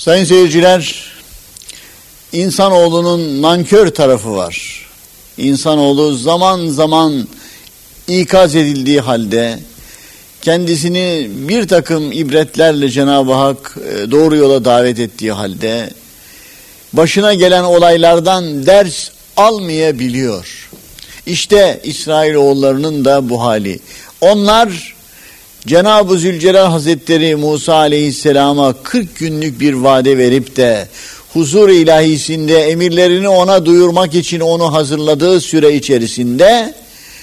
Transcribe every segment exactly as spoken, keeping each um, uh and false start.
Sayın seyirciler, insanoğlunun nankör tarafı var. İnsanoğlu zaman zaman ikaz edildiği halde, kendisini bir takım ibretlerle Cenab-ı Hak doğru yola davet ettiği halde, başına gelen olaylardan ders almayabiliyor. İşte İsrailoğullarının da bu hali. Onlar Cenab-ı Zülcelal Hazretleri Musa Aleyhisselam'a kırk günlük bir vade verip de huzur-u ilahisinde emirlerini ona duyurmak için onu hazırladığı süre içerisinde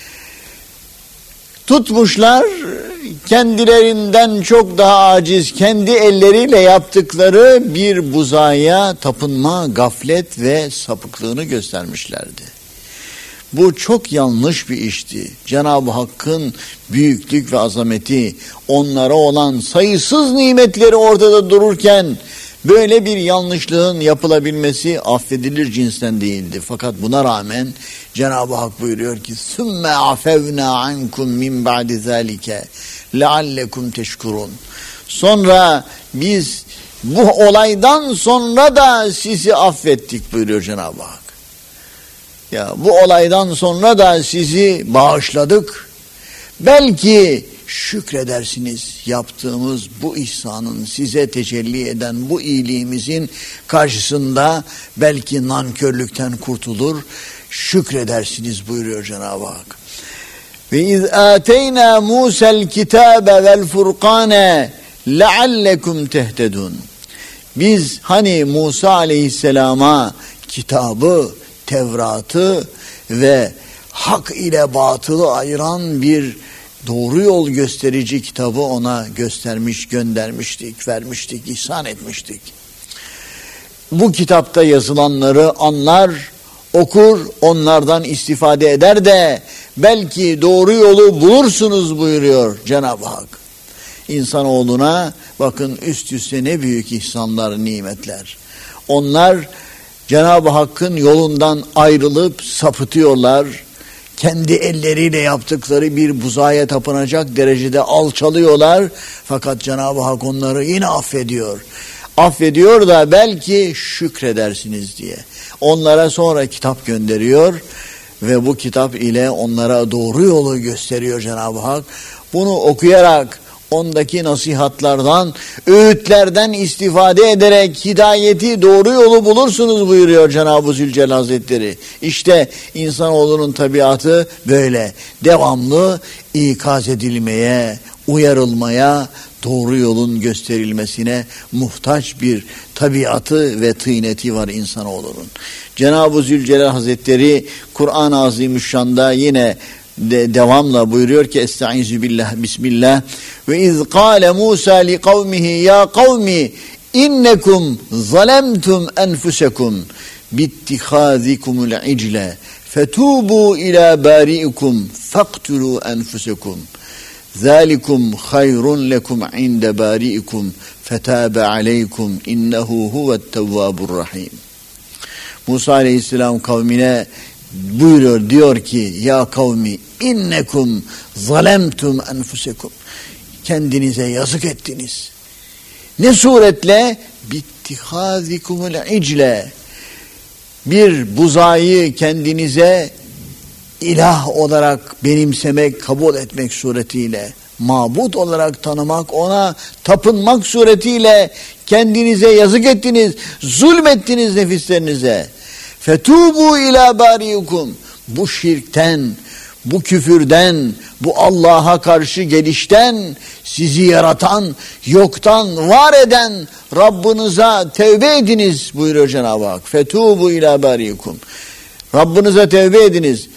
tutmuşlar, kendilerinden çok daha aciz, kendi elleriyle yaptıkları bir buzağıya tapınma, gaflet ve sapıklığını göstermişlerdi. Bu çok yanlış bir işti. Cenab-ı Hakk'ın büyüklük ve azameti, onlara olan sayısız nimetleri ortada dururken böyle bir yanlışlığın yapılabilmesi affedilir cinsten değildi. Fakat buna rağmen Cenab-ı Hak buyuruyor ki ثُمَّ عَفَوْنَا عَنْكُمْ مِنْ بَعْدِ ذَٰلِكَ لَعَلَّكُمْ تَشْكُرُونَ. Sonra biz bu olaydan sonra da sizi affettik buyuruyor Cenab-ı Hak. Ya bu olaydan sonra da sizi bağışladık. Belki şükredersiniz, yaptığımız bu ihsanın, size tecelli eden bu iyiliğimizin karşısında belki nankörlükten kurtulur, şükredersiniz buyuruyor Cenab-ı Hak. Ve iz ateyna Musa'l kitabe vel furqane leallekum tehtedun. Biz hani Musa Aleyhisselam'a kitabı, Tevrat'ı ve hak ile batılı ayıran bir doğru yol gösterici kitabı ona göstermiş, göndermiştik, vermiştik, ihsan etmiştik. Bu kitapta yazılanları anlar, okur, onlardan istifade eder de belki doğru yolu bulursunuz buyuruyor Cenab-ı Hak. İnsanoğluna bakın üst üste ne büyük ihsanlar, nimetler. Onlar Cenab-ı Hakk'ın yolundan ayrılıp sapıtıyorlar. Kendi elleriyle yaptıkları bir buzağıya tapınacak derecede alçalıyorlar. Fakat Cenab-ı Hak onları yine affediyor. Affediyor da belki şükredersiniz diye. Onlara sonra kitap gönderiyor ve bu kitap ile onlara doğru yolu gösteriyor Cenab-ı Hak. Bunu okuyarak, ondaki nasihatlardan, öğütlerden istifade ederek hidayeti, doğru yolu bulursunuz buyuruyor Cenab-ı Zülcelal Hazretleri. İşte insanoğlunun tabiatı böyle. Devamlı ikaz edilmeye, uyarılmaya, doğru yolun gösterilmesine muhtaç bir tabiatı ve tıyneti var insanoğlunun. Cenab-ı Zülcelal Hazretleri Kur'an-ı Azimüşşan'da yine de devamla buyuruyor ki Estaizu billah, bismillah ve iz kâle Musa li kavmihi ya kavmi innekum zalemtum enfusekum bittihâzikumul icle fetûbû ilâ bâri'ikum faktulû enfusekum zâlikum hayrun lekum inde bâri'ikum fetâbe aleykum innehu huvettevvâburrahîm. Musa aleyhisselam kavmine buyuruyor, diyor ki ya kavmi innekum zalemtum enfusekum, kendinize yazık ettiniz. Ne suretle? Bittihazikumul icle, bir buzağıyı kendinize ilah olarak benimsemek, kabul etmek suretiyle, mabut olarak tanımak, ona tapınmak suretiyle kendinize yazık ettiniz, zulmettiniz nefislerinize. Fetubu ila bariukum, bu şirkten, bu küfürden, bu Allah'a karşı gelişten, sizi yaratan, yoktan var eden Rabbinize tevbe ediniz buyuruyor Cenab-ı Hak. Fetubu ila bariukum, Rabbinize tevbe ediniz.